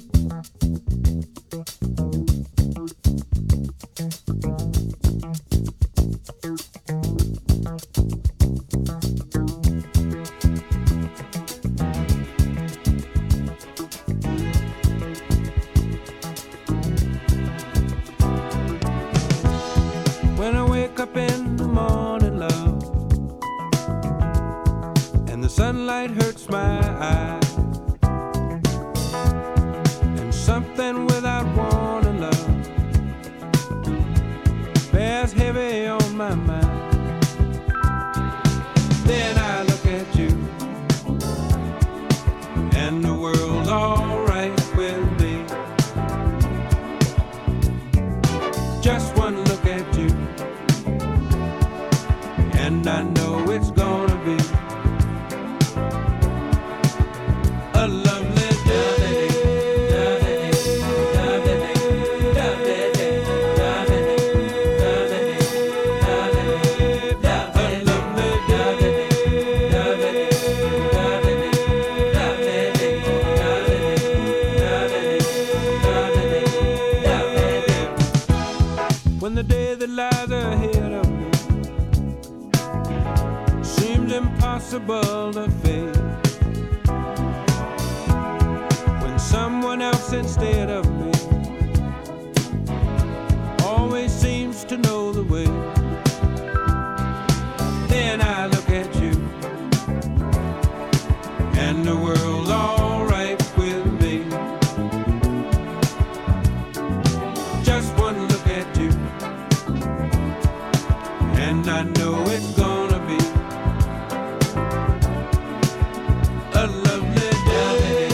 When I wake up in the morning, love, and the sunlight hurts my eyes, and something without warning, love, bears heavy on my mind. Then I look at you, and the world's alright with me. Just one look at you, and I know it's gonna be a lovely day. When the day that lies ahead of me seems impossible to face, when someone else instead of me always seems to know the way, then I look at you, and the world's alright with me. Just one look at you, and I know it's gonna be a lovely day.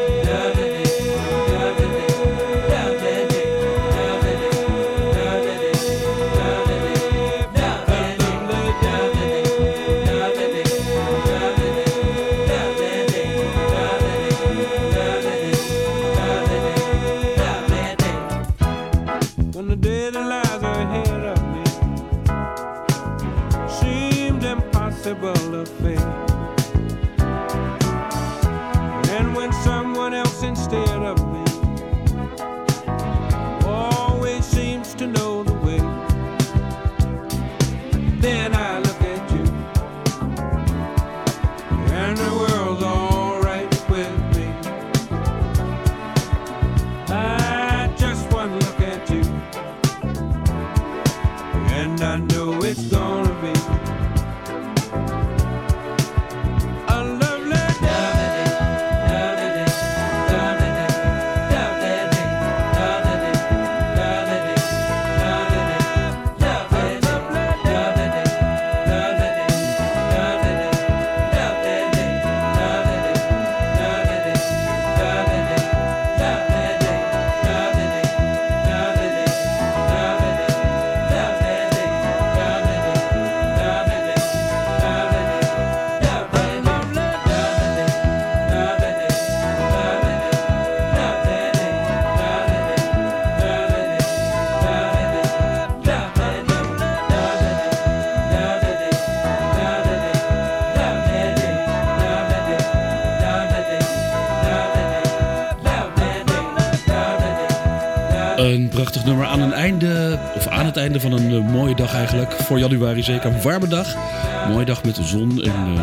When the day that lies ahead of me seems impossible to face, and when someone else instead of me always seems to know the way, then I look at you, and the world's alright with me. I just one look at you, and I know it's gonna be a lovely Een prachtig nummer aan het einde van een mooie dag eigenlijk. Voor januari zeker. Een warme dag. Mooie dag met de zon.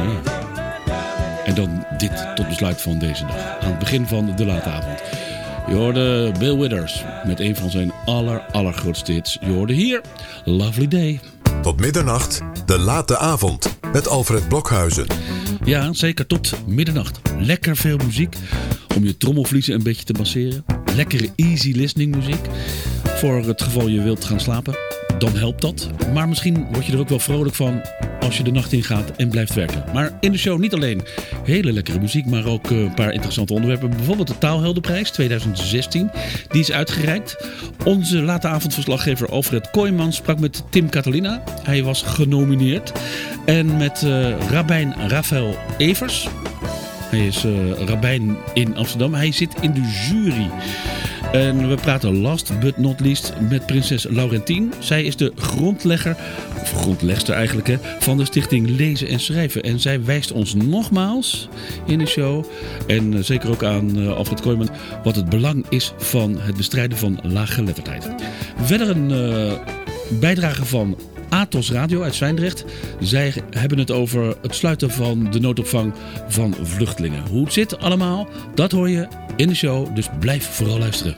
En dan dit tot besluit van deze dag. Aan het begin van de late avond. Je hoorde Bill Withers met een van zijn allergrootste hits. Je hoorde hier Lovely Day. Tot middernacht, de late avond. Met Alfred Blokhuizen. Ja, zeker tot middernacht. Lekker veel muziek. Om je trommelvliezen een beetje te masseren. Lekkere easy listening muziek. Voor het geval je wilt gaan slapen. Dan helpt dat. Maar misschien word je er ook wel vrolijk van als je de nacht in gaat en blijft werken. Maar in de show niet alleen hele lekkere muziek, maar ook een paar interessante onderwerpen. Bijvoorbeeld de Taalheldenprijs 2016. Die is uitgereikt. Onze late avondverslaggever Alfred Kooijmans sprak met Tim Catalina. Hij was genomineerd. En met rabbijn Rafael Evers. Hij is rabbijn in Amsterdam. Hij zit in de jury. En we praten last but not least met prinses Laurentien. Zij is de grondlegger, of grondlegster eigenlijk, hè, van de stichting Lezen en Schrijven. En zij wijst ons nogmaals in de show, en zeker ook aan Alfred Kooijman, wat het belang is van het bestrijden van laaggeletterdheid. Verder een bijdrage van Atos Radio uit Zwijndrecht. Zij hebben het over het sluiten van de noodopvang van vluchtelingen. Hoe het zit allemaal, dat hoor je in de show, dus blijf vooral luisteren.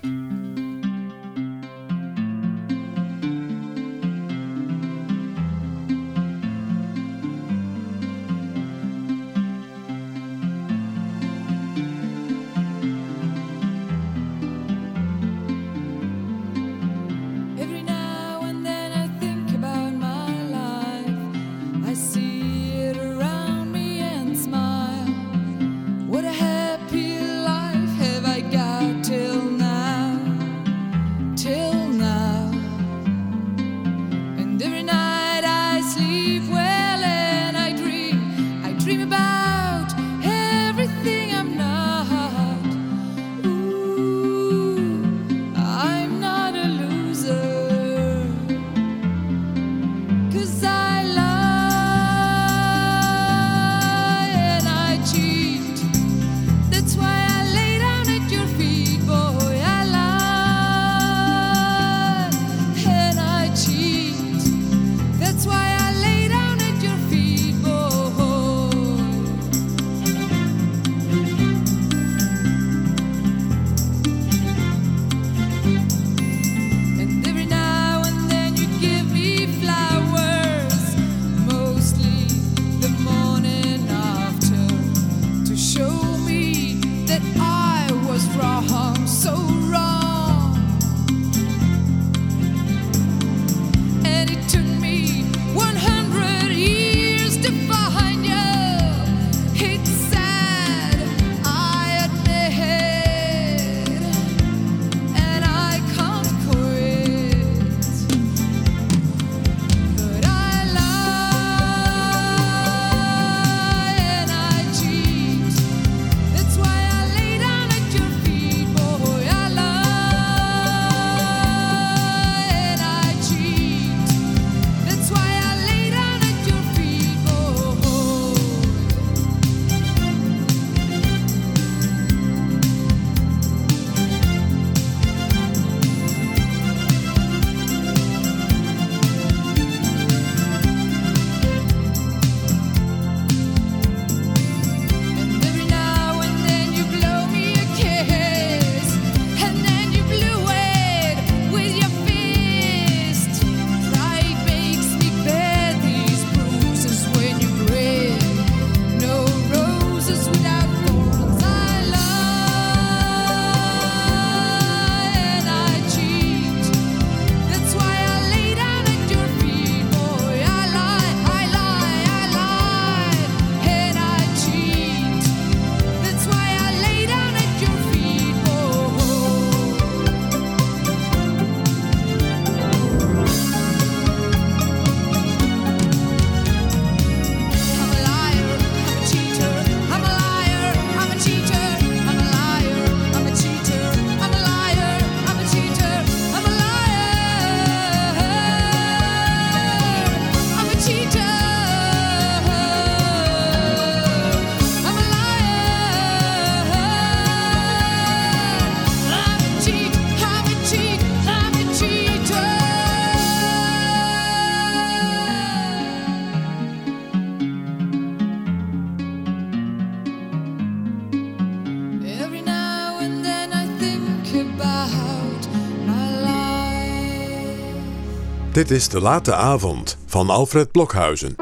Dit is De Late Avond van Alfred Blokhuizen.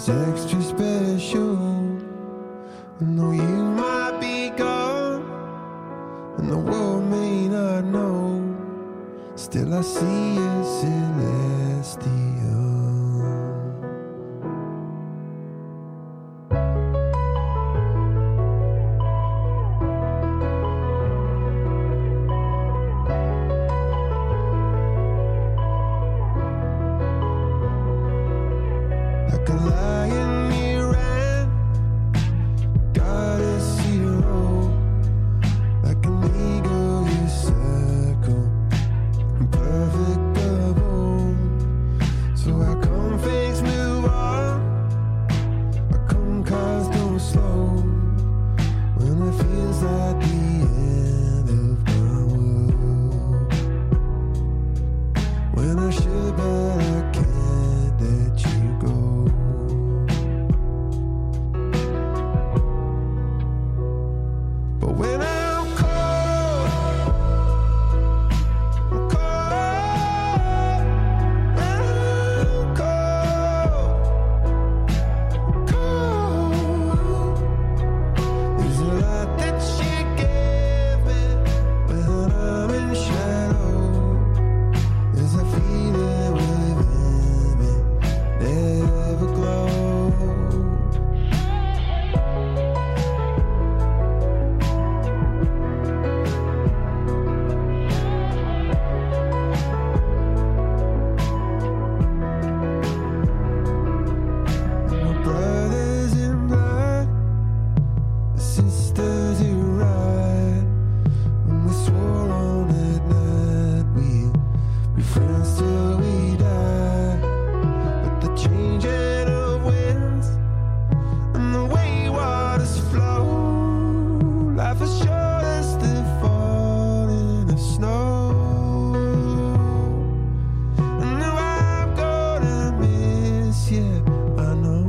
is extra special. And though you might be gone, and the world may not know, still I see you celestial. Like a lion you ran, goddess hero. Like an eagle you circle, perfect double. So I come face move on, I come cars don't slow. When it feels like the end of my world, when I should but I can't let you go. But when I'm cold, I'm cold. When I'm cold, there's a lot that you gave me when I'm in shadow. There's a feeling within me, never glow. My brothers in blood, the sisters who ride. When we swore on that night we'd be friends till we die. But the changing of winds and the way waters flow, life is short as the falling of snow. And now I'm gonna miss you, I know.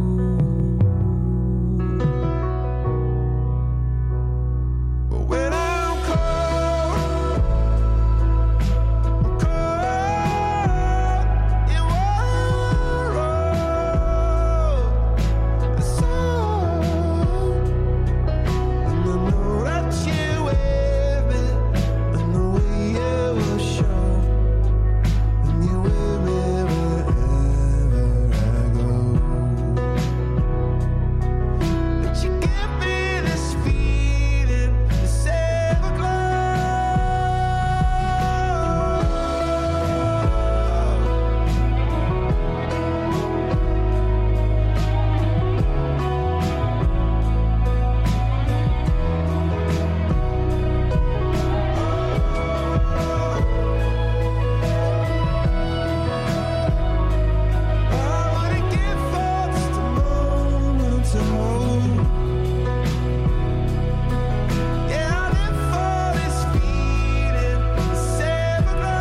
But when I'm cold, I'm cold. You won't roll a soul. And I know that you with me, and the way you will show, and you with me wherever I go. But you give me this feeling, this everglow. I wanna give for just a moment to hold. Yeah, I live for this feeling, this everglow.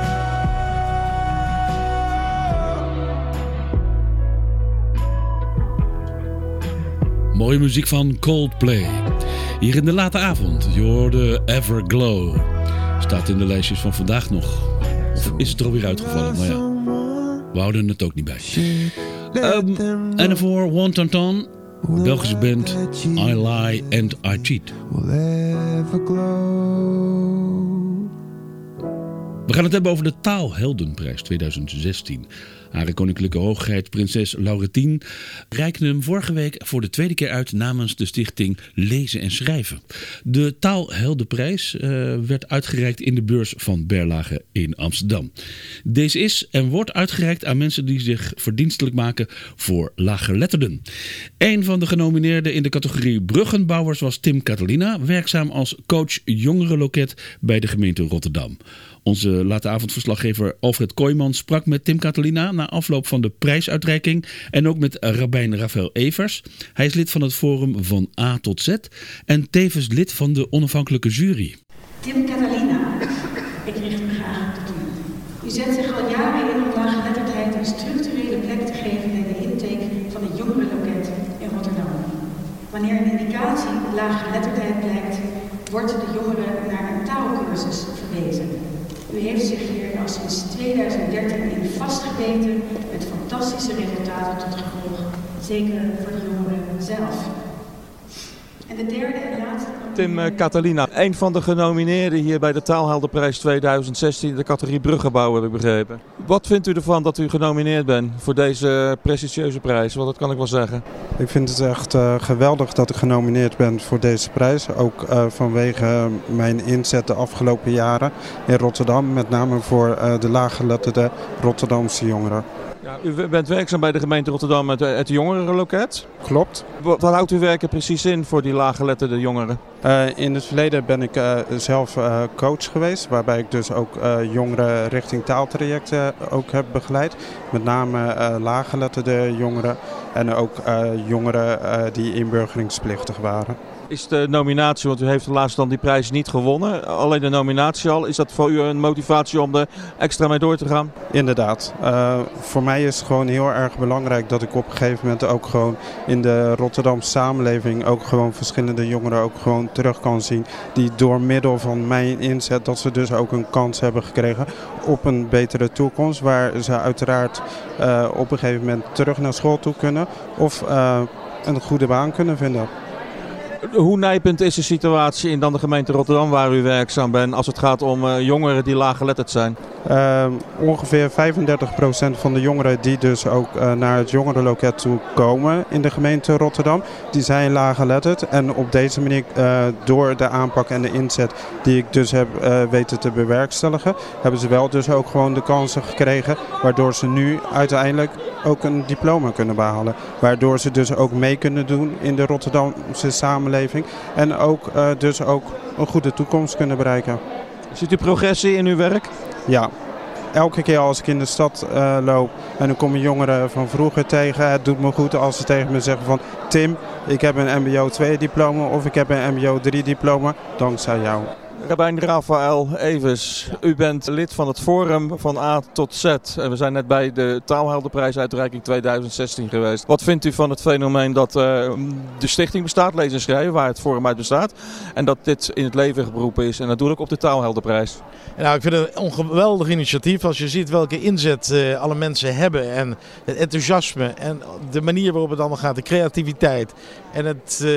Mooie muziek van Coldplay. Hier in de late avond. Je hoorde Everglow. Staat in de lijstjes van vandaag nog. Of is het er alweer uitgevallen? Nou ja, we houden het ook niet bij. En daarvoor Wonton, Belgische band. I Lie and I Cheat. Will ever glow. We gaan het hebben over de Taalheldenprijs 2016. Hare Koninklijke Hoogheid prinses Laurentien reikte hem vorige week voor de tweede keer uit namens de stichting Lezen en Schrijven. De Taalheldenprijs werd uitgereikt in de beurs van Berlage in Amsterdam. Deze is en wordt uitgereikt aan mensen die zich verdienstelijk maken voor laaggeletterden. Een van de genomineerden in de categorie Bruggenbouwers was Tim Catalina, werkzaam als coach jongerenloket bij de gemeente Rotterdam. Onze late avondverslaggever Alfred Kooijman sprak met Tim Catalina na afloop van de prijsuitreiking en ook met rabbijn Rafael Evers. Hij is lid van het Forum van A tot Z en tevens lid van de onafhankelijke jury. Tim Catalina, ik richt me graag tot u. U zet zich al jaren in om laaggeletterdheid een structurele plek te geven bij de intake van het jongerenloket in Rotterdam. Wanneer een indicatie laaggeletterdheid blijkt, wordt de jongere naar een taalkursus verwezen. U heeft zich hier al sinds 2013 in vastgebeten met fantastische resultaten tot gevolg. Zeker voor de jongeren zelf. En de derde en laatste... Tim Catalina, een van de genomineerden hier bij de Taalheldenprijs 2016, de categorie Bruggebouw heb ik begrepen. Wat vindt u ervan dat u genomineerd bent voor deze prestigieuze prijs? Want dat kan ik wel zeggen. Ik vind het echt geweldig dat ik genomineerd ben voor deze prijs. Ook vanwege mijn inzet de afgelopen jaren in Rotterdam. Met name voor de laaggeletterde Rotterdamse jongeren. Ja, u bent werkzaam bij de gemeente Rotterdam met het jongerenloket. Klopt. Wat houdt uw werk er precies in voor die laaggeletterde jongeren? In het verleden ben ik zelf coach geweest. Waarbij ik dus ook jongeren richting taaltrajecten ook heb begeleid. Met name laaggeletterde jongeren. En ook jongeren die inburgeringsplichtig waren. Is de nominatie, want u heeft helaas dan die prijs niet gewonnen. Alleen de nominatie al. Is dat voor u een motivatie om er extra mee door te gaan? Inderdaad. Voor mij is het gewoon heel erg belangrijk dat ik op een gegeven moment ook gewoon in de Rotterdamse samenleving ook gewoon verschillende jongeren ook gewoon terug kan zien. Die door middel van mijn inzet dat ze dus ook een kans hebben gekregen op een betere toekomst. Waar ze uiteraard op een gegeven moment terug naar school toe kunnen of een goede baan kunnen vinden. Hoe nijpend is de situatie in dan de gemeente Rotterdam waar u werkzaam bent als het gaat om jongeren die laaggeletterd zijn? Ongeveer 35% van de jongeren die dus ook naar het jongerenloket toe komen in de gemeente Rotterdam, die zijn laaggeletterd. En op deze manier, door de aanpak en de inzet die ik dus heb weten te bewerkstelligen, hebben ze wel dus ook gewoon de kansen gekregen, waardoor ze nu uiteindelijk ook een diploma kunnen behalen. Waardoor ze dus ook mee kunnen doen in de Rotterdamse samenleving en ook dus ook een goede toekomst kunnen bereiken. Ziet u progressie in uw werk? Ja. Elke keer als ik in de stad loop en dan komen jongeren van vroeger tegen. Het doet me goed als ze tegen me zeggen van Tim, ik heb een mbo 2 diploma of ik heb een mbo 3 diploma, dankzij jou. Rabijn Rafael Evers, u bent lid van het Forum van A tot Z. En we zijn net bij de Taalheldenprijsuitreiking 2016 geweest. Wat vindt u van het fenomeen dat de stichting bestaat, lezen en schrijven, waar het Forum uit bestaat. En dat dit in het leven geroepen is en natuurlijk op de Taalheldenprijs. Nou, ik vind het een geweldig initiatief als je ziet welke inzet alle mensen hebben. En het enthousiasme en de manier waarop het allemaal gaat, de creativiteit. En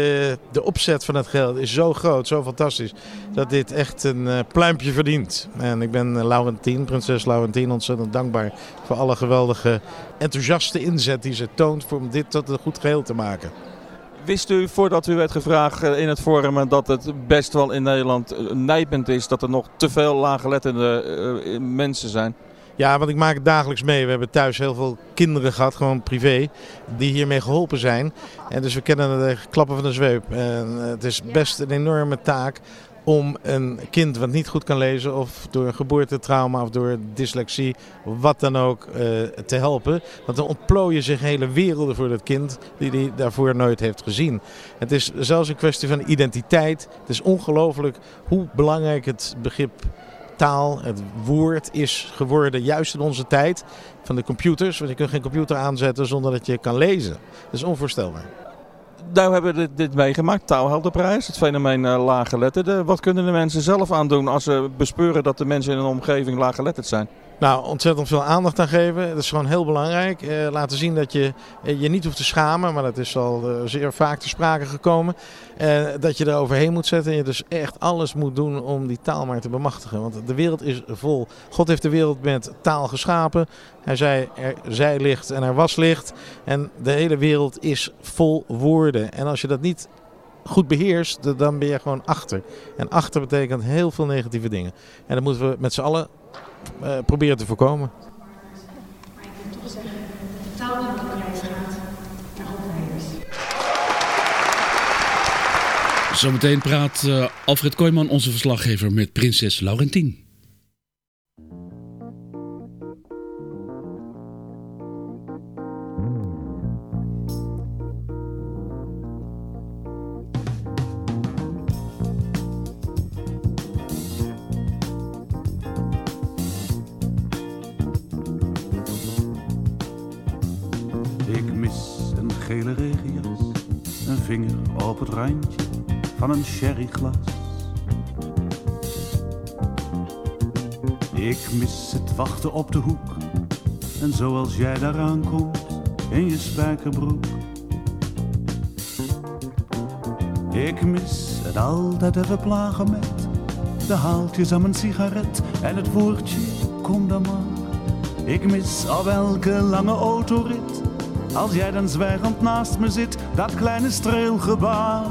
de opzet van het geld is zo groot, zo fantastisch, dat dit echt een pluimpje verdient. En ik ben Laurentien, prinses Laurentien, ontzettend dankbaar voor alle geweldige enthousiaste inzet die ze toont om dit tot een goed geheel te maken. Wist u voordat u werd gevraagd in het forum dat het best wel in Nederland nijpend is dat er nog te veel laaggeletterde mensen zijn? Ja, want ik maak het dagelijks mee. We hebben thuis heel veel kinderen gehad, gewoon privé, die hiermee geholpen zijn. En dus we kennen de klappen van de zweep. En het is best een enorme taak om een kind wat niet goed kan lezen of door een geboortetrauma of door dyslexie, wat dan ook, te helpen. Want dan ontplooien zich hele werelden voor dat kind die hij daarvoor nooit heeft gezien. Het is zelfs een kwestie van identiteit. Het is ongelooflijk hoe belangrijk het begrip taal, het woord is geworden, juist in onze tijd van de computers. Want je kunt geen computer aanzetten zonder dat je kan lezen. Dat is onvoorstelbaar. Nou hebben we dit meegemaakt, Taalheldenprijs, het fenomeen laaggeletterde. Wat kunnen de mensen zelf aan doen als ze bespeuren dat de mensen in hun omgeving laaggeletterd zijn? Nou, ontzettend veel aandacht aan geven. Dat is gewoon heel belangrijk. Laten zien dat je je niet hoeft te schamen, maar dat is al zeer vaak ter sprake gekomen. Dat je er overheen moet zetten en je dus echt alles moet doen om die taal maar te bemachtigen. Want de wereld is vol. God heeft de wereld met taal geschapen. Hij zei, er zij licht en er was licht. En de hele wereld is vol woorden. En als je dat niet goed beheerst, dan ben je gewoon achter. En achter betekent heel veel negatieve dingen. En dat moeten we met z'n allen proberen te voorkomen. Maar ik wil toch zeggen, de Taalheldenprijs gaat naar Hopweijers. Zometeen praat Alfred Kooijman, onze verslaggever, met prinses Laurentien. Ik mis een gele regenjas, een vinger op het randje van een sherryglas. Ik mis het wachten op de hoek. En zoals jij daaraan komt in je spijkerbroek. Ik mis het altijd even plagen met de haaltjes aan mijn sigaret en het woordje kom dan maar. Ik mis op elke lange autorit, als jij dan zwijgend naast me zit, dat kleine streelgebaar.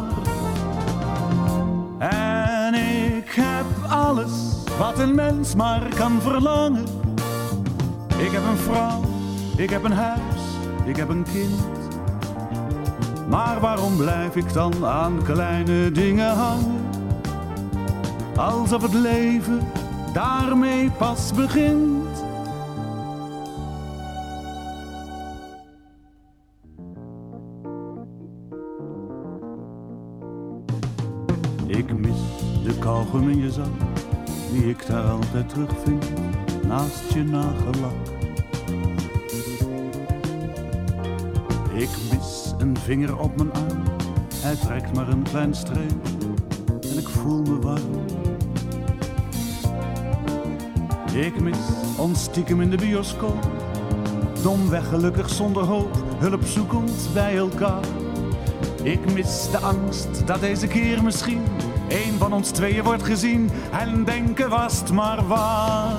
En ik heb alles wat een mens maar kan verlangen. Ik heb een vrouw, ik heb een huis, ik heb een kind. Maar waarom blijf ik dan aan kleine dingen hangen? Alsof het leven daarmee pas begint. Ik mis de kauwgom in je zak, die ik daar altijd terugvind, naast je nagellak. Ik mis een vinger op mijn arm, hij trekt maar een klein streep en ik voel me warm. Ik mis ons stiekem in de bioscoop, domweg gelukkig zonder hoop, hulpzoekend bij elkaar. Ik mis de angst dat deze keer misschien een van ons tweeën wordt gezien en denken was het maar waar.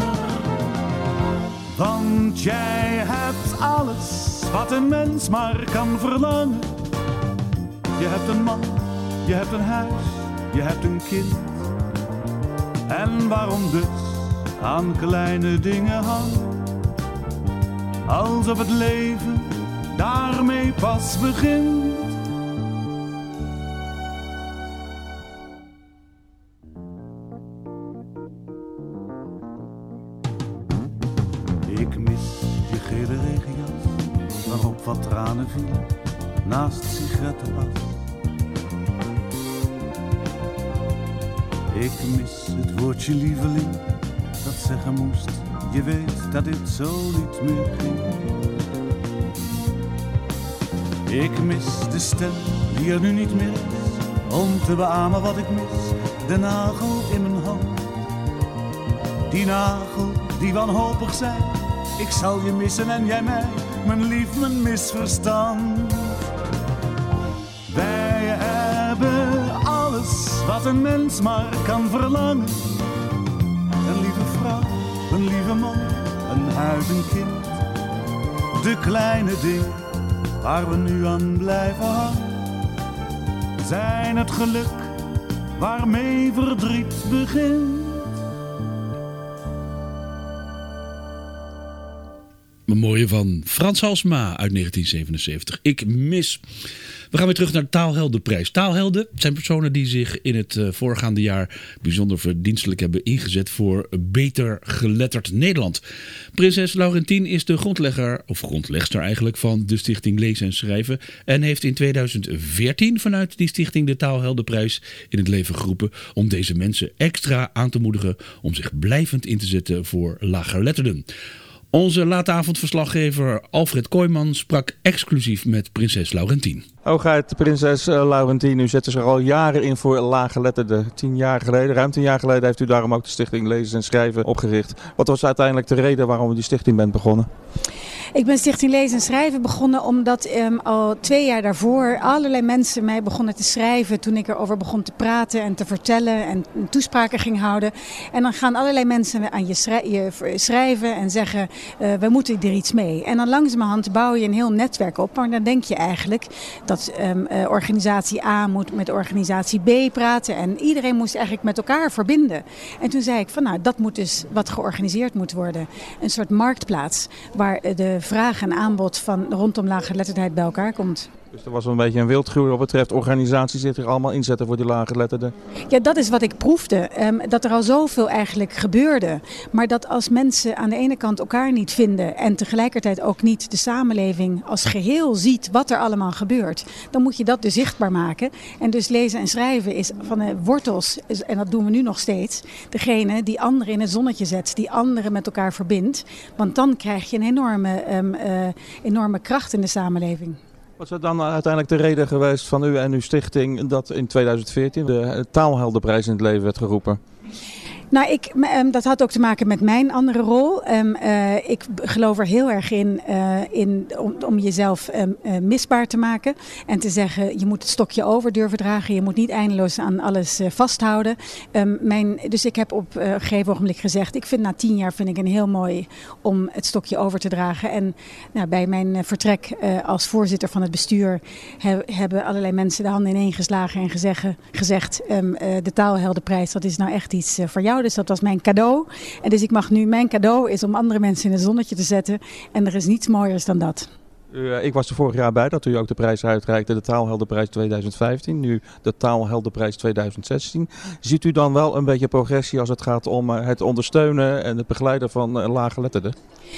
Want jij hebt alles wat een mens maar kan verlangen. Je hebt een man, je hebt een huis, je hebt een kind. En waarom dus aan kleine dingen hangen? Alsof het leven daarmee pas begint. Ik mis je gele regenjas, waarop wat tranen vielen, naast sigarettenas. Ik mis het woordje lieveling, dat zeggen moest, je weet dat dit zo niet meer ging. Ik mis de stem die er nu niet meer is, om te beamen wat ik mis, de nagel in mijn hand. Die nagel die wanhopig zei, ik zal je missen en jij mij, mijn lief, mijn misverstand. Wij hebben alles wat een mens maar kan verlangen. Een lieve vrouw, een lieve man, een huis, een kind. De kleine dingen waar we nu aan blijven hangen, zijn het geluk waarmee verdriet begint. Een mooie van Frans Halsema uit 1977. Ik mis. We gaan weer terug naar de Taalheldenprijs. Taalhelden zijn personen die zich in het voorgaande jaar bijzonder verdienstelijk hebben ingezet voor beter geletterd Nederland. Prinses Laurentien is de grondlegger, of grondlegster eigenlijk, van de stichting Lezen en Schrijven. En heeft in 2014 vanuit die stichting de Taalheldenprijs in het leven geroepen om deze mensen extra aan te moedigen om zich blijvend in te zetten voor laaggeletterden. Onze late avondverslaggever Alfred Kooijman sprak exclusief met prinses Laurentien. Hoogheid prinses Laurentien, u zet zich al jaren in voor laaggeletterden. Ruim 10 jaar geleden heeft u daarom ook de stichting Lezen en Schrijven opgericht. Wat was uiteindelijk de reden waarom u die stichting bent begonnen? Ik ben Stichting Lezen en Schrijven begonnen omdat al 2 jaar daarvoor allerlei mensen mij begonnen te schrijven toen ik erover begon te praten en te vertellen en toespraken ging houden. En dan gaan allerlei mensen aan je schrijven en zeggen we moeten er iets mee. En dan langzamerhand bouw je een heel netwerk op, maar dan denk je eigenlijk dat organisatie A moet met organisatie B praten en iedereen moest eigenlijk met elkaar verbinden. En toen zei ik van nou, dat moet dus wat georganiseerd moet worden. Een soort marktplaats waar de vraag en aanbod van rondom laaggeletterdheid bij elkaar komt. Dus er was wel een beetje een wildgroei wat betreft organisaties die zich allemaal inzetten voor die laaggeletterden. Ja, dat is wat ik proefde. Dat er al zoveel eigenlijk gebeurde. Maar dat als mensen aan de ene kant elkaar niet vinden en tegelijkertijd ook niet de samenleving als geheel ziet wat er allemaal gebeurt, dan moet je dat dus zichtbaar maken. En dus lezen en schrijven is van de wortels, en dat doen we nu nog steeds, degene die anderen in het zonnetje zet, die anderen met elkaar verbindt. Want dan krijg je een enorme kracht in de samenleving. Wat is dan uiteindelijk de reden geweest van u en uw stichting dat in 2014 de Taalheldenprijs in het leven werd geroepen? Nou, dat had ook te maken met mijn andere rol. Ik geloof er heel erg in om jezelf misbaar te maken. En te zeggen, je moet het stokje over durven dragen. Je moet niet eindeloos aan alles vasthouden. Dus ik heb op een gegeven ogenblik gezegd, ik vind na 10 jaar vind ik een heel mooi om het stokje over te dragen. En bij mijn vertrek als voorzitter van het bestuur hebben allerlei mensen de handen ineen geslagen en gezegd, de Taalheldenprijs, dat is nou echt iets voor jou. Dus dat was mijn cadeau. En dus mijn cadeau is om andere mensen in het zonnetje te zetten. En er is niets mooiers dan dat. Ik was er vorig jaar bij dat u ook de prijs uitreikte, de Taalheldenprijs 2015, nu de Taalheldenprijs 2016. Ziet u dan wel een beetje progressie als het gaat om het ondersteunen en het begeleiden van laaggeletterden?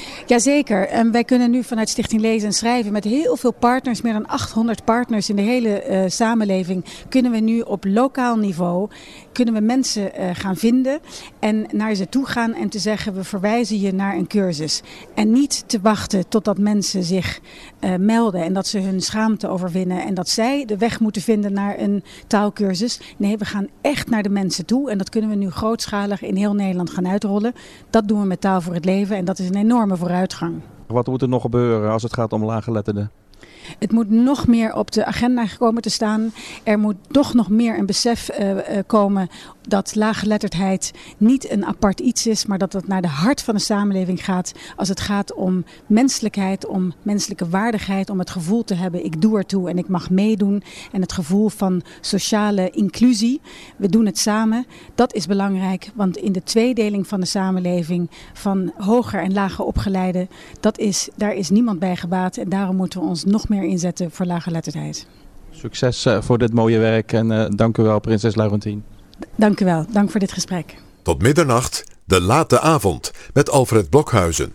Jazeker. Wij kunnen nu vanuit Stichting Lezen en Schrijven met heel veel partners, meer dan 800 partners in de hele samenleving, kunnen we nu op lokaal niveau mensen gaan vinden en naar ze toe gaan en te zeggen, we verwijzen je naar een cursus. En niet te wachten totdat mensen zich melden en dat ze hun schaamte overwinnen en dat zij de weg moeten vinden naar een taalkursus. Nee, we gaan echt naar de mensen toe en dat kunnen we nu grootschalig in heel Nederland gaan uitrollen. Dat doen we met Taal voor het Leven en dat is een enorme vooruitgang. Wat moet er nog gebeuren als het gaat om laaggeletterden? Het moet nog meer op de agenda komen te staan. Er moet toch nog meer een besef komen dat laaggeletterdheid niet een apart iets is, maar dat het naar de hart van de samenleving gaat als het gaat om menselijkheid, om menselijke waardigheid, om het gevoel te hebben, ik doe ertoe en ik mag meedoen en het gevoel van sociale inclusie. We doen het samen. Dat is belangrijk, want in de tweedeling van de samenleving van hoger en lager opgeleiden, daar is niemand bij gebaat en daarom moeten we ons nog meer inzetten voor laaggeletterdheid. Succes voor dit mooie werk en dank u wel, prinses Laurentien. Dank u wel. Dank voor dit gesprek. Tot middernacht, de late avond met Alfred Blokhuizen.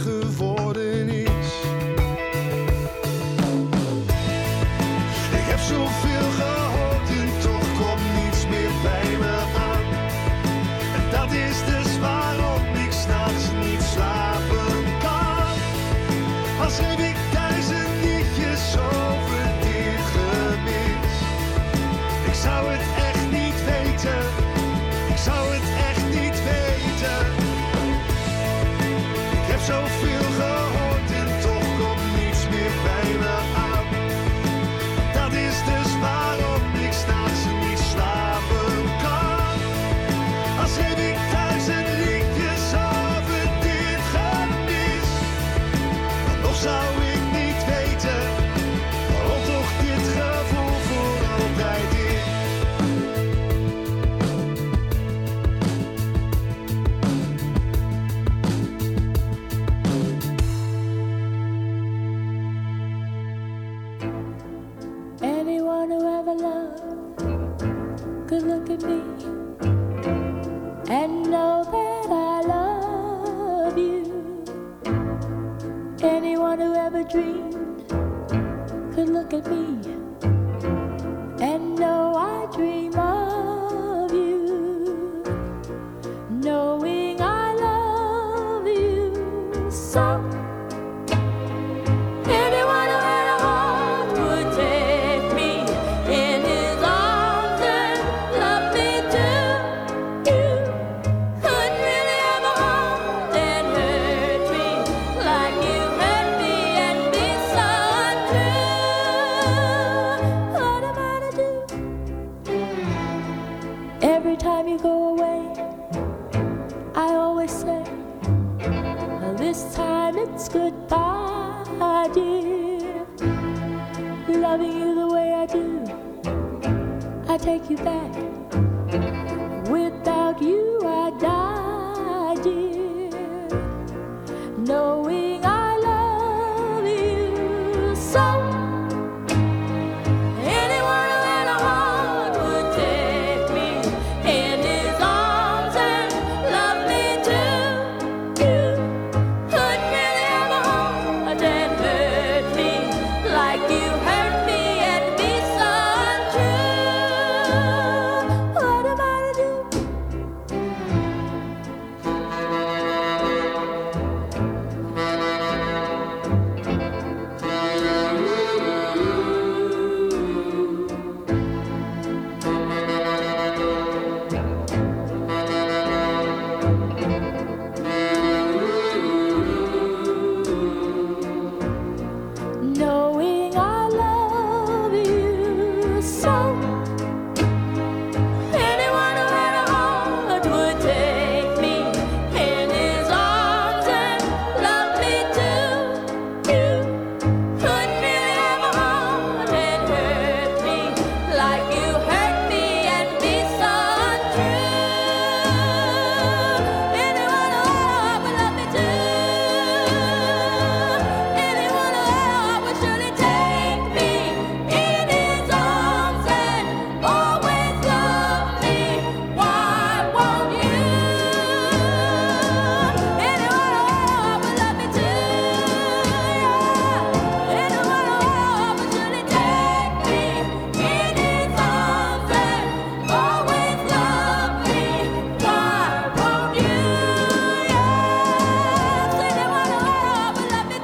Ik heb me and know that I love you. Anyone who ever dreamed could look at me and know I dream of you, knowing I love you so. Anyone who had a heart would take me in his arms and love me too. You couldn't really have a heart and hurt me like you hurt me and be so untrue. What am I to do? Every time you go away, I always say, well, this time it's goodbye, dear. Loving you the way I do, I take you back. Without you I die, dear. Knowing I love you so. Anyone who had a heart would take me in his arms and love me too. You couldn't really have a heart and hurt me like you hurt me and be so untrue. What am I to do? Knowing I love you so. Anyone who had a heart would take me in his arms and love me too. You couldn't really have a heart and hurt me like you hurt me and be so untrue. Anyone who had a heart would love me too. Anyone who had a heart would surely take me in his arms and always love me. Why won't you? Anyone who had a heart would love me too. Yeah. Anyone who had a heart would surely take me in his arms and always love me. Why won't you? Yes, anyone who had a heart would love me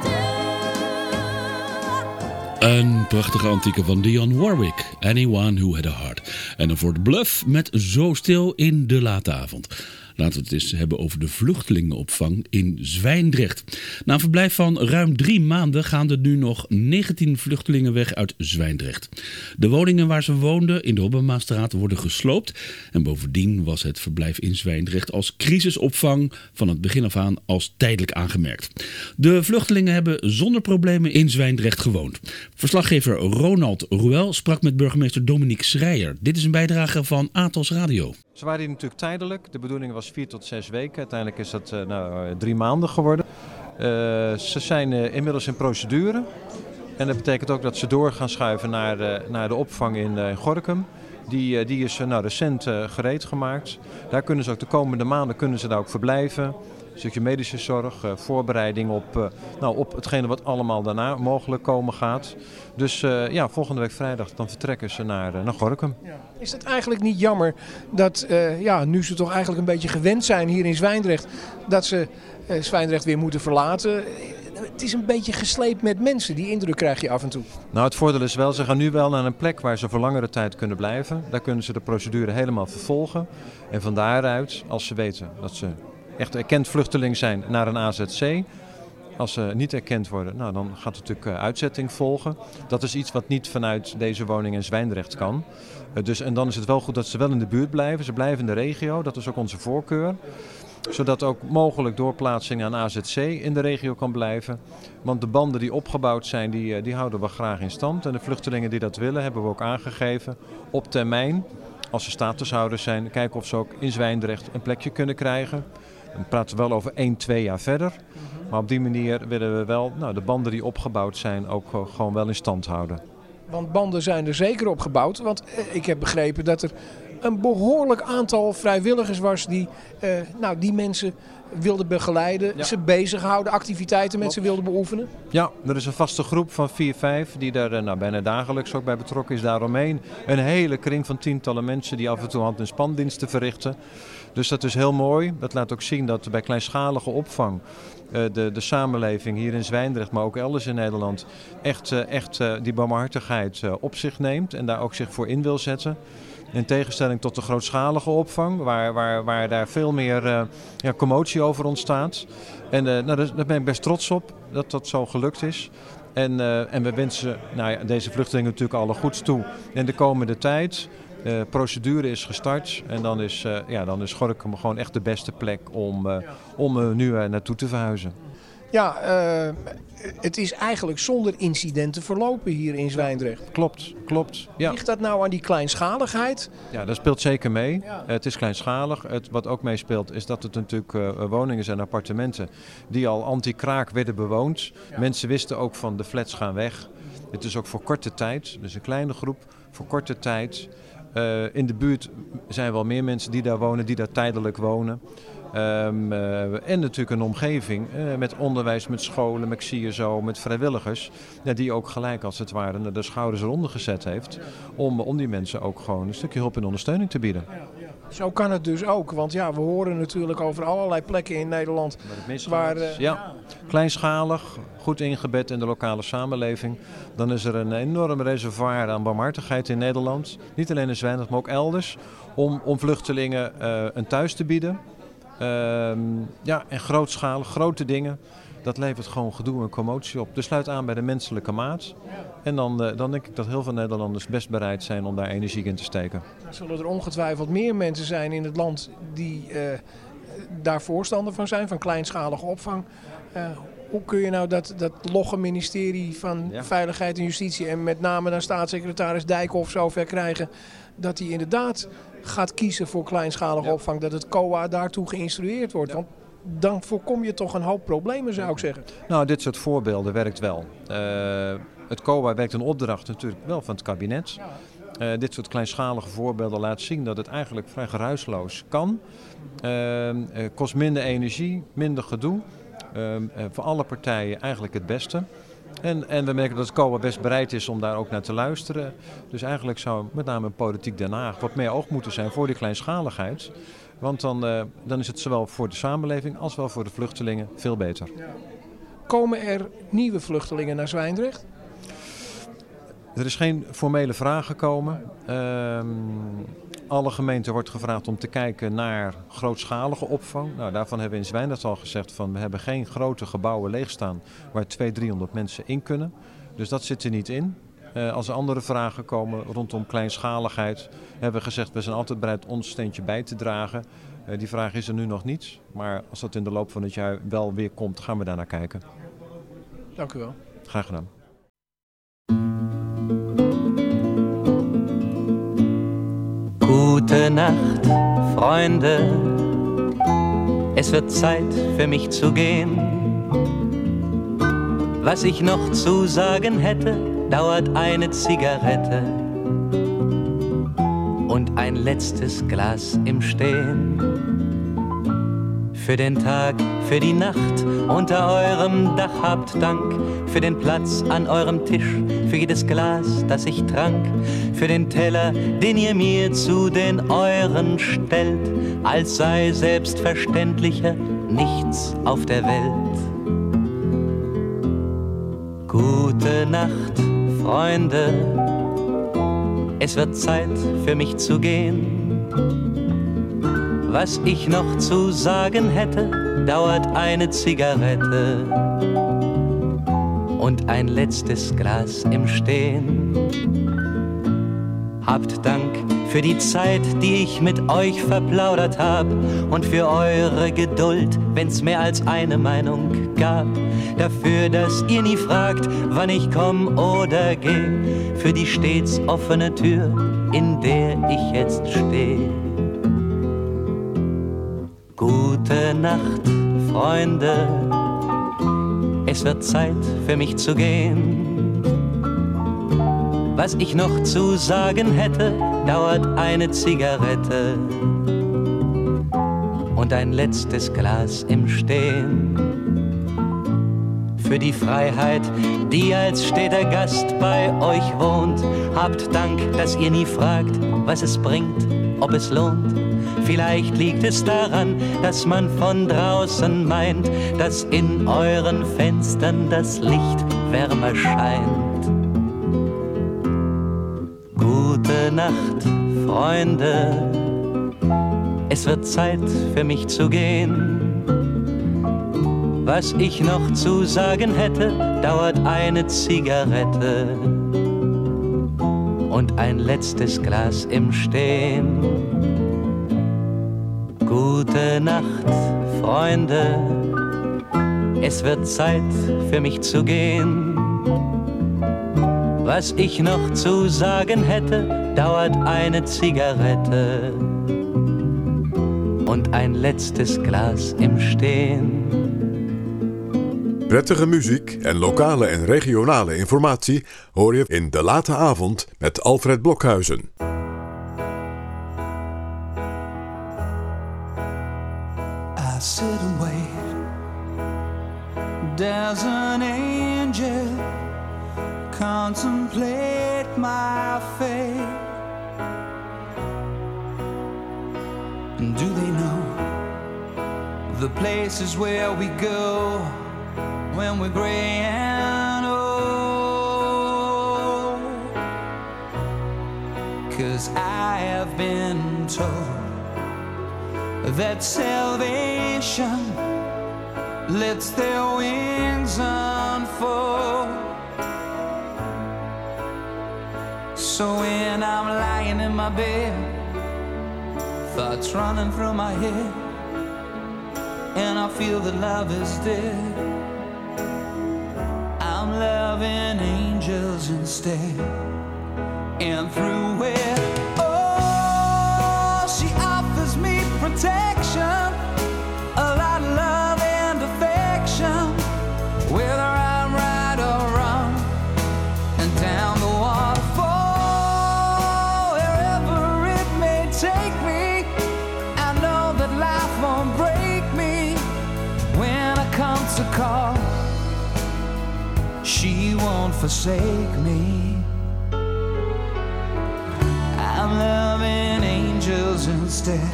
too. Een prachtige antieke van Dionne Warwick. Anyone who had a heart. En dan voor de bluff met Zo stil in de late avond. Laten we het eens hebben over de vluchtelingenopvang in Zwijndrecht. Na een verblijf van ruim 3 maanden gaan er nu nog 19 vluchtelingen weg uit Zwijndrecht. De woningen waar ze woonden in de Hobbemastraat worden gesloopt. En bovendien was het verblijf in Zwijndrecht als crisisopvang van het begin af aan als tijdelijk aangemerkt. De vluchtelingen hebben zonder problemen in Zwijndrecht gewoond. Verslaggever Ronald Ruel sprak met burgemeester Dominique Schreier. Dit is een bijdrage van Atos Radio. Ze waren hier natuurlijk tijdelijk. De bedoeling was 4 tot 6 weken. Uiteindelijk is dat 3 maanden geworden. Ze zijn inmiddels in procedure. En dat betekent ook dat ze door gaan schuiven naar de opvang in Gorinchem. Die is recent gereed gemaakt. Daar kunnen ze ook de komende maanden daar ook verblijven. Een stukje medische zorg, voorbereiding op hetgene wat allemaal daarna mogelijk komen gaat. Dus volgende week vrijdag dan vertrekken ze naar Gorinchem. Ja. Is het eigenlijk niet jammer dat nu ze toch eigenlijk een beetje gewend zijn hier in Zwijndrecht, dat ze Zwijndrecht weer moeten verlaten? Het is een beetje gesleept met mensen, die indruk krijg je af en toe. Nou, het voordeel is wel, ze gaan nu wel naar een plek waar ze voor langere tijd kunnen blijven. Daar kunnen ze de procedure helemaal vervolgen. En van daaruit, als ze weten dat ze echt erkend vluchteling zijn, naar een AZC. Als ze niet erkend worden, dan gaat er natuurlijk uitzetting volgen. Dat is iets wat niet vanuit deze woning in Zwijndrecht kan. En dan is het wel goed dat ze wel in de buurt blijven. Ze blijven in de regio, dat is ook onze voorkeur. Zodat ook mogelijk doorplaatsing aan AZC in de regio kan blijven. Want de banden die opgebouwd zijn, die houden we graag in stand. En de vluchtelingen die dat willen, hebben we ook aangegeven op termijn. Als ze statushouders zijn, kijken of ze ook in Zwijndrecht een plekje kunnen krijgen. Dan praten we wel over 1-2 jaar verder. Maar op die manier willen we wel de banden die opgebouwd zijn ook gewoon wel in stand houden. Want banden zijn er zeker opgebouwd. Want ik heb begrepen dat er een behoorlijk aantal vrijwilligers was die die mensen wilden begeleiden, ze bezighouden, activiteiten met ze wilden beoefenen? Ja, er is een vaste groep van 4-5 die daar bijna dagelijks ook bij betrokken is. Daaromheen een hele kring van tientallen mensen die af en toe hand- en spandiensten verrichten. Dus dat is heel mooi. Dat laat ook zien dat bij kleinschalige opvang de samenleving hier in Zwijndrecht, maar ook elders in Nederland, echt die barmhartigheid op zich neemt en daar ook zich voor in wil zetten. In tegenstelling tot de grootschalige opvang, waar daar veel meer commotie over ontstaat. En daar ben ik best trots op dat dat zo gelukt is. En we wensen deze vluchtelingen natuurlijk alle goeds toe in de komende tijd. De procedure is gestart en dan is Gorinchem gewoon echt de beste plek om nu naartoe te verhuizen. Ja, het is eigenlijk zonder incidenten verlopen hier in Zwijndrecht. Klopt. Ja. Ligt dat nou aan die kleinschaligheid? Ja, dat speelt zeker mee. Ja. Het is kleinschalig. Wat ook meespeelt is dat het natuurlijk woningen zijn, appartementen die al anti-kraak werden bewoond. Ja. Mensen wisten ook van de flats gaan weg. Het is ook voor korte tijd, dus een kleine groep, voor korte tijd. In de buurt zijn wel meer mensen die daar wonen, die daar tijdelijk wonen. En natuurlijk een omgeving met onderwijs, met scholen, met CSO, met vrijwilligers. Die ook gelijk als het ware de schouders eronder gezet heeft. Om die mensen ook gewoon een stukje hulp en ondersteuning te bieden. Zo kan het dus ook, want we horen natuurlijk over allerlei plekken in Nederland waar... Kleinschalig, goed ingebed in de lokale samenleving. Dan is er een enorm reservoir aan barmhartigheid in Nederland. Niet alleen in Zwijndrecht, maar ook elders. Om vluchtelingen een thuis te bieden. En grootschalig, grote dingen. Dat levert gewoon gedoe en commotie op. Dus sluit aan bij de menselijke maat. En dan denk ik dat heel veel Nederlanders best bereid zijn om daar energie in te steken. Er zullen er ongetwijfeld meer mensen zijn in het land die daar voorstander van zijn, van kleinschalige opvang. Hoe kun je nou dat logge ministerie van Veiligheid en Justitie en met name dan staatssecretaris Dijkhoff zover krijgen dat hij inderdaad gaat kiezen voor kleinschalige opvang, dat het COA daartoe geïnstrueerd wordt? Want dan voorkom je toch een hoop problemen, zou ik zeggen. Nou, dit soort voorbeelden werkt wel. Het COA werkt een opdracht natuurlijk wel van het kabinet. Dit soort kleinschalige voorbeelden laat zien dat het eigenlijk vrij geruisloos kan. Kost minder energie, minder gedoe. Voor alle partijen eigenlijk het beste. En we merken dat het COA best bereid is om daar ook naar te luisteren. Dus eigenlijk zou met name politiek Den Haag wat meer oog moeten zijn voor die kleinschaligheid. Want dan is het zowel voor de samenleving als wel voor de vluchtelingen veel beter. Ja. Komen er nieuwe vluchtelingen naar Zwijndrecht? Er is geen formele vraag gekomen. Alle gemeenten wordt gevraagd om te kijken naar grootschalige opvang. Nou, daarvan hebben we in Zwijndrecht al gezegd van we hebben geen grote gebouwen leegstaan waar 200-300 mensen in kunnen. Dus dat zit er niet in. Als er andere vragen komen rondom kleinschaligheid, hebben we gezegd we zijn altijd bereid ons steentje bij te dragen. Die vraag is er nu nog niet, maar als dat in de loop van het jaar wel weer komt, gaan we daar naar kijken. Dank u wel. Graag gedaan. Gute Nacht, Freunde, es wird Zeit für mich zu gehen. Was ich noch zu sagen hätte, dauert eine Zigarette und ein letztes Glas im Stehen. Für den Tag, für die Nacht unter eurem Dach habt Dank, für den Platz an eurem Tisch, für jedes Glas, das ich trank, für den Teller, den ihr mir zu den euren stellt, als sei selbstverständlicher nichts auf der Welt. Gute Nacht, Freunde, es wird Zeit für mich zu gehen. Was ich noch zu sagen hätte, dauert eine Zigarette und ein letztes Glas im Stehen. Habt Dank für die Zeit, die ich mit euch verplaudert hab und für eure Geduld, wenn's mehr als eine Meinung gab. Dafür, dass ihr nie fragt, wann ich komm oder geh, für die stets offene Tür, in der ich jetzt steh. Gute Nacht, Freunde, es wird Zeit für mich zu gehen. Was ich noch zu sagen hätte, dauert eine Zigarette und ein letztes Glas im Stehen. Für die Freiheit, die als steter Gast bei euch wohnt. Habt Dank, dass ihr nie fragt, was es bringt, ob es lohnt. Vielleicht liegt es daran, dass man von draußen meint, dass in euren Fenstern das Licht wärmer scheint. Gute Nacht, Freunde, es wird Zeit für mich zu gehen. Was ich noch zu sagen hätte, dauert eine Zigarette und ein letztes Glas im Stehen. Gute Nacht, Freunde, es wird Zeit für mich zu gehen. Was ich noch zu sagen hätte, dauert eine Zigarette und ein letztes Glas im Stehen. Prettige muziek en lokale en regionale informatie hoor je in De Late Avond met Alfred Blokhuizen. I sit and wait. There's an angel contemplate my fate. And do they know the places where we go when we're gray and old? 'Cause I have been told that salvation lets their wings unfold. So when I'm lying in my bed, thoughts running through my head, and I feel that love is dead, I'm loving angels instead. And through it, oh, she offers me protection, a lot of love and affection, whether I'm right or wrong, and down the waterfall, wherever it may take me, I know that life won't break me when I come to call. She won't forsake me. I'm loving angels instead.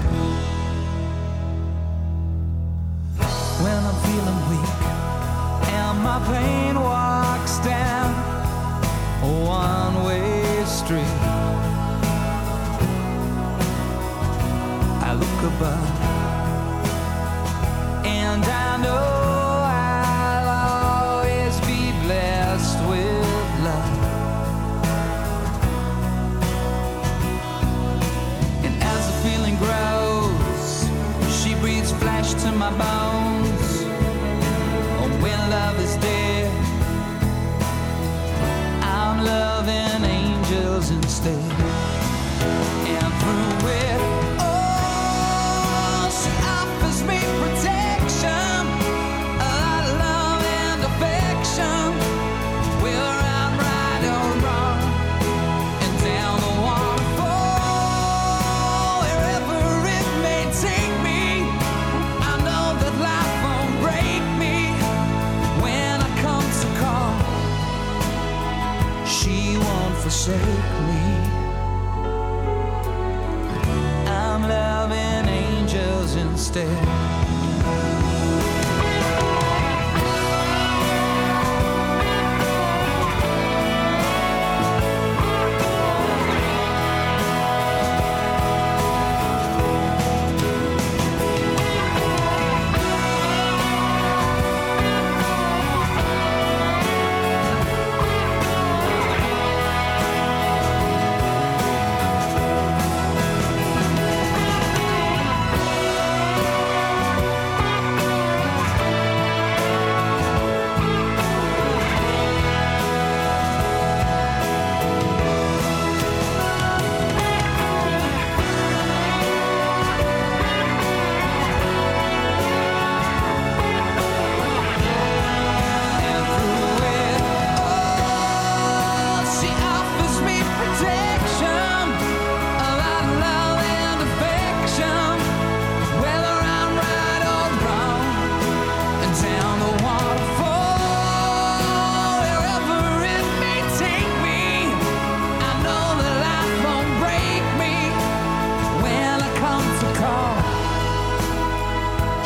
When I'm feeling weak and my pain walks down a one-way street, I look above and I know I'll always be blessed with love. And as the feeling grows, she breathes flesh to my bones. Oh, when love is dead, I'm loving angels instead. And through it, oh, she offers me protection, a lot of love and affection, whether I'm right or wrong, and down the waterfall, wherever it may take me, I know that life won't break me when I come to call. She won't forsake me. I'm loving angels instead.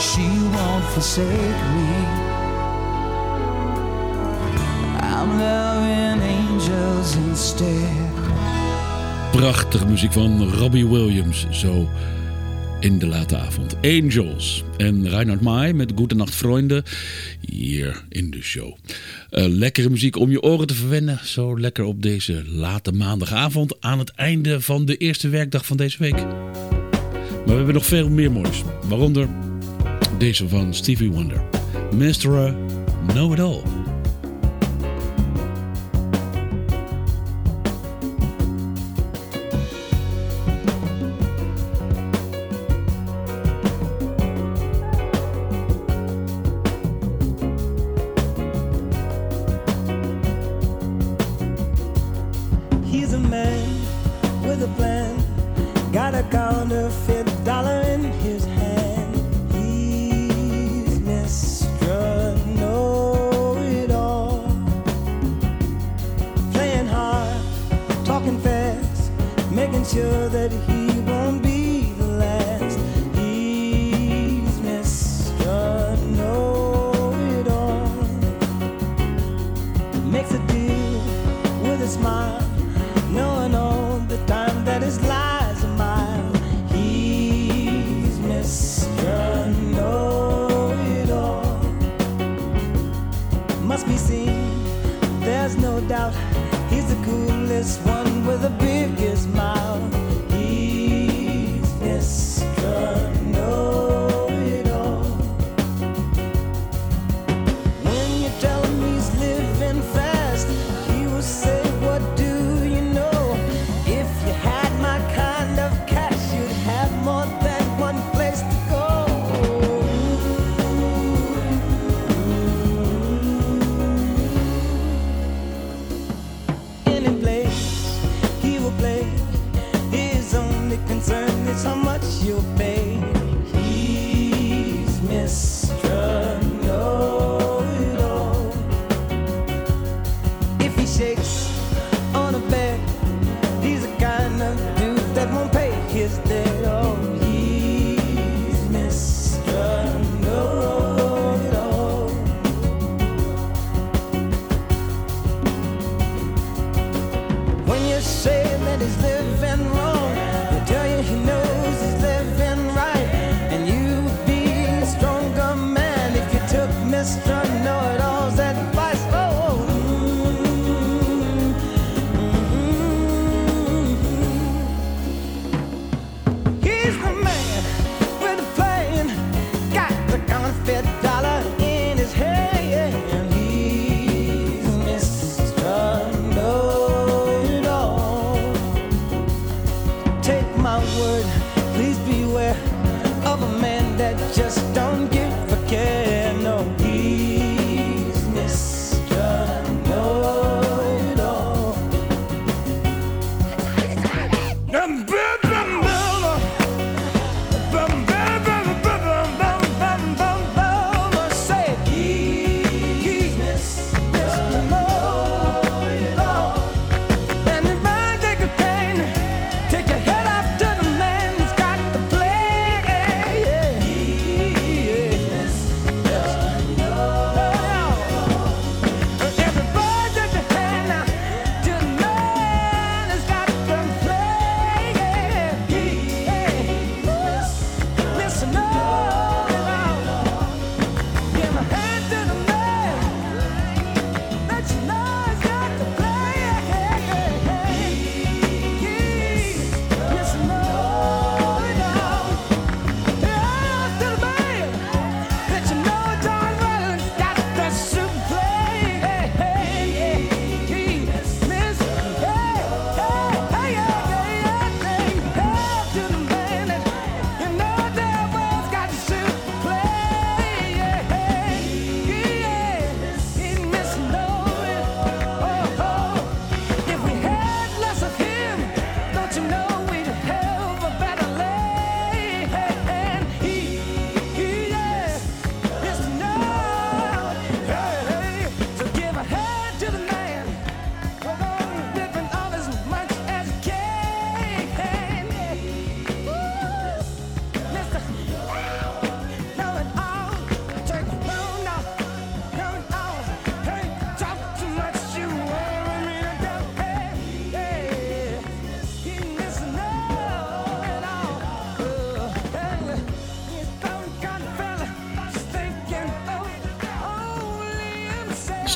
she won't forsake me. I'm loving angels instead. Prachtige muziek van Robbie Williams, zo in de late avond. Angels en Reinhard May met Goedenacht Vrienden hier in de show. Lekkere muziek om je oren te verwennen, zo lekker op deze late maandagavond aan het einde van de eerste werkdag van deze week. Maar we hebben nog veel meer moois, waaronder deze van Stevie Wonder. Mr. Know It All. He's a man with a plan, got a counterfeit dollar in his hand. He's Mr. Know-it-all, playing hard, talking fast, making sure that he won't be the last. He's Mr. Know-it-all, makes a deal with a smile, knowing all the time that his lies are mine. He's Mr. Know-it-all, must be seen, there's no doubt. He's the coolest one with the biggest mouth. He's Mr. Know-it-all. When you tell him he's living fast, he will say, what do you know? If you had my kind of cash, you'd have more than one place to go. Any place he will play, his only concern is how much you'll pay. He's Mr. Know-it-all. If he shakes on a bed, he's the kind of dude that won't pay his debt. Oh, he's Mr. Know-it-all. When you say that he's living wrong, they tell you he knows he's living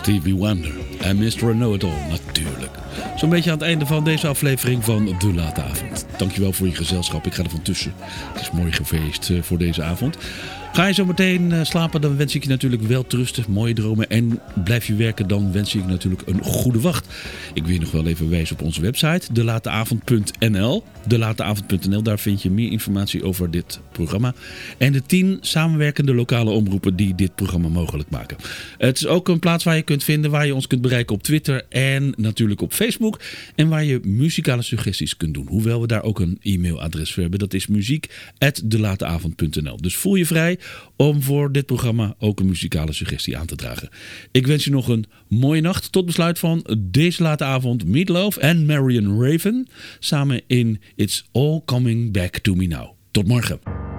Stevie Wonder en Mr. Know-It-All natuurlijk. Zo'n beetje aan het einde van deze aflevering van De Late Avond. Dankjewel voor je gezelschap. Ik ga er van tussen. Het is mooi geweest voor deze avond. Ga je zo meteen slapen, dan wens ik je natuurlijk welterusten, mooie dromen. En blijf je werken, dan wens ik je natuurlijk een goede wacht. Ik wil je nog wel even wijzen op onze website, delateavond.nl. Delateavond.nl, daar vind je meer informatie over dit programma. En de 10 samenwerkende lokale omroepen die dit programma mogelijk maken. Het is ook een plaats waar je kunt vinden, waar je ons kunt bereiken op Twitter en natuurlijk op Facebook. En waar je muzikale suggesties kunt doen. Hoewel we daar ook een e-mailadres voor hebben. Dat is muziek@delateavond.nl. Dus voel je vrij om voor dit programma ook een muzikale suggestie aan te dragen. Ik wens je nog een mooie nacht. Tot besluit van deze late avond. Meatloaf en Marion Raven samen in It's All Coming Back to Me Now. Tot morgen.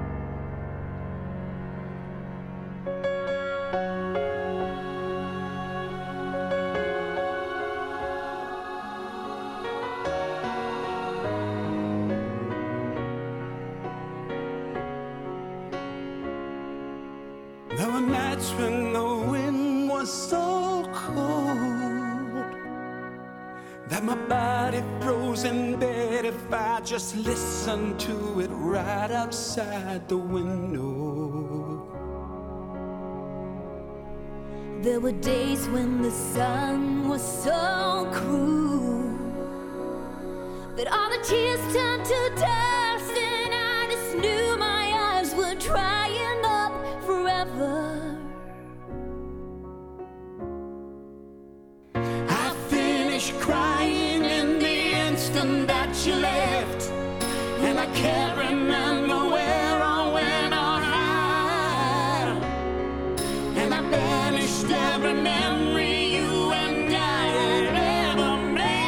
There were nights when the wind was so cold that my body froze in bed if I just listened to it right outside the window. There were days when the sun was so cruel that all the tears turned to dust, and I just knew my eyes were drying up forever. I finished crying in the instant that you left, and I can't remember where or when or how, and I banished every memory you and I had ever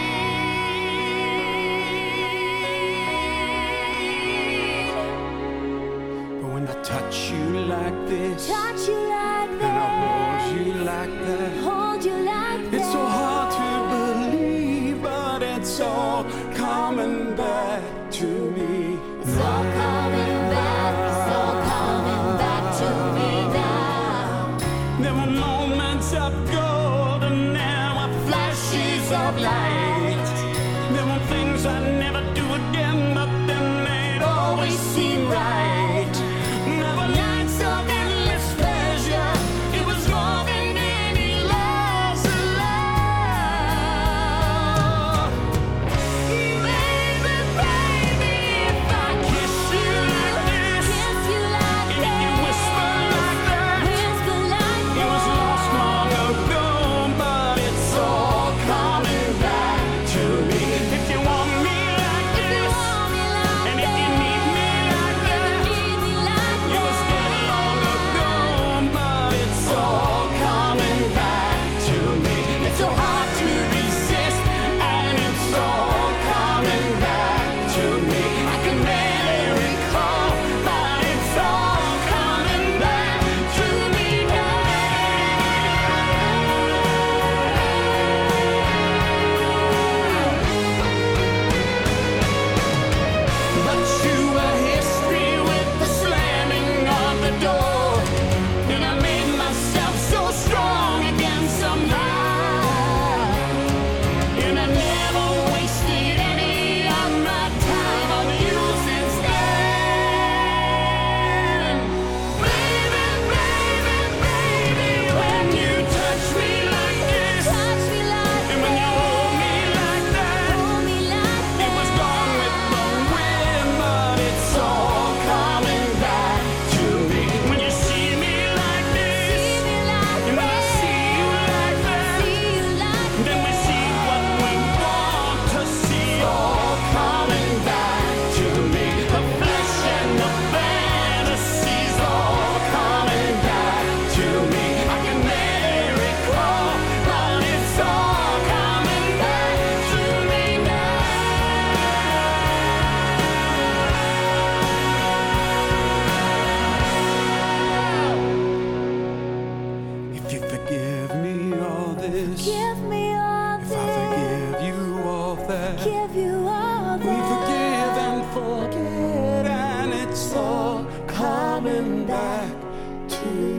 made. But when I touch you like this, and I hold you like that, it's so hard to believe, but it's all coming back to me. It's all coming back, it's all coming back to me now. There were moments of gold and there were flashes of light. There were things I'd never do again, but then they'd always seem right. There were nights of endless pleasure. It was more than any loss of love. Baby, baby, if I kiss you like this, if you whisper like that, it was lost long ago, but it's all coming back to me. If you want me like this, and if you need me like that, it was dead long ago, but it's all coming back to me. It's so hard to resist, and it's all coming back to me. I can barely recall, but it's all coming back to me now. But you were history with the slamming of the door, and I made myself so strong again somehow, and I never wasted any of my time on you since then. Baby, baby, baby, when you touch me like this, and when you hold me like that, it was gone with the wind, but it's all coming back to me. When you see me like this, and when I see you like that, then we see what we want to see, all coming back to me. The flesh and the fantasies, all coming back to me. I can barely recall, but it's all coming back to me now. If you forgive me all this, if I forgive you all that, we forgive and forget, and it's all coming back to